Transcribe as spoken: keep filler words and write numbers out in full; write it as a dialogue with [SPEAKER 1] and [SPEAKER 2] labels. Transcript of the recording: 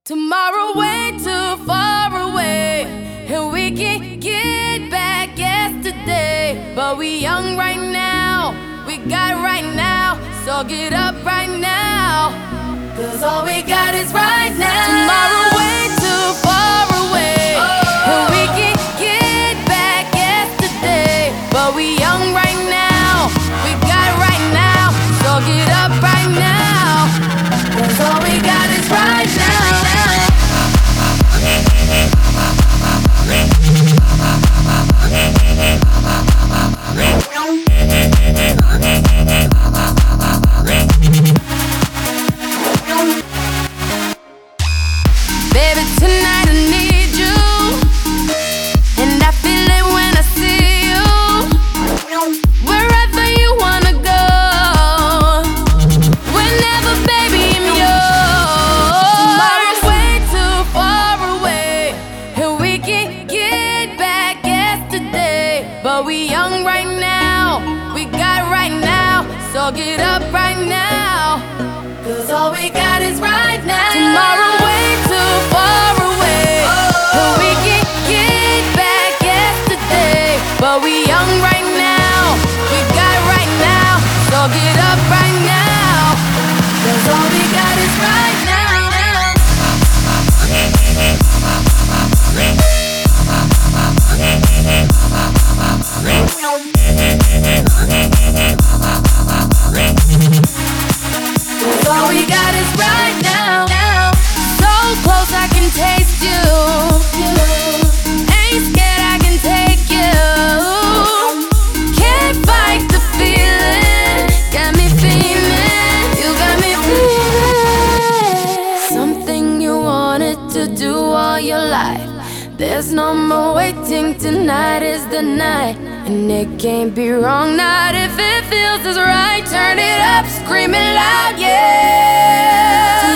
[SPEAKER 1] Tomorrow way too far away, and we can get back yesterday. But we young right now, we got right now, so get up right now, cause all we got is right now. Tomorrow way too far away, and we can get back yesterday. But we young right now, we got right now, so get up right now, cause all we got is right now. Baby, tonight I need you, and I feel it when I see you. Wherever you wanna go, whenever, baby, I'm yours. Tomorrow's way too far away, and we can get back yesterday. But we young right now, we got right now, so get up right now, cause all we got is right now. Tomorrow way too far away, and we can get back yesterday. But we young right now, we got right now, so get up right now, cause all we got is right now. Cause all we got is right now. So close I can taste you, ain't scared I can take you. Can't fight the feeling, got me feeling, you got me feeling. Something you wanted to do all your life, there's no more waiting, tonight is the night. And it can't be wrong, not if it feels as right. Turn it up, scream it loud, yeah.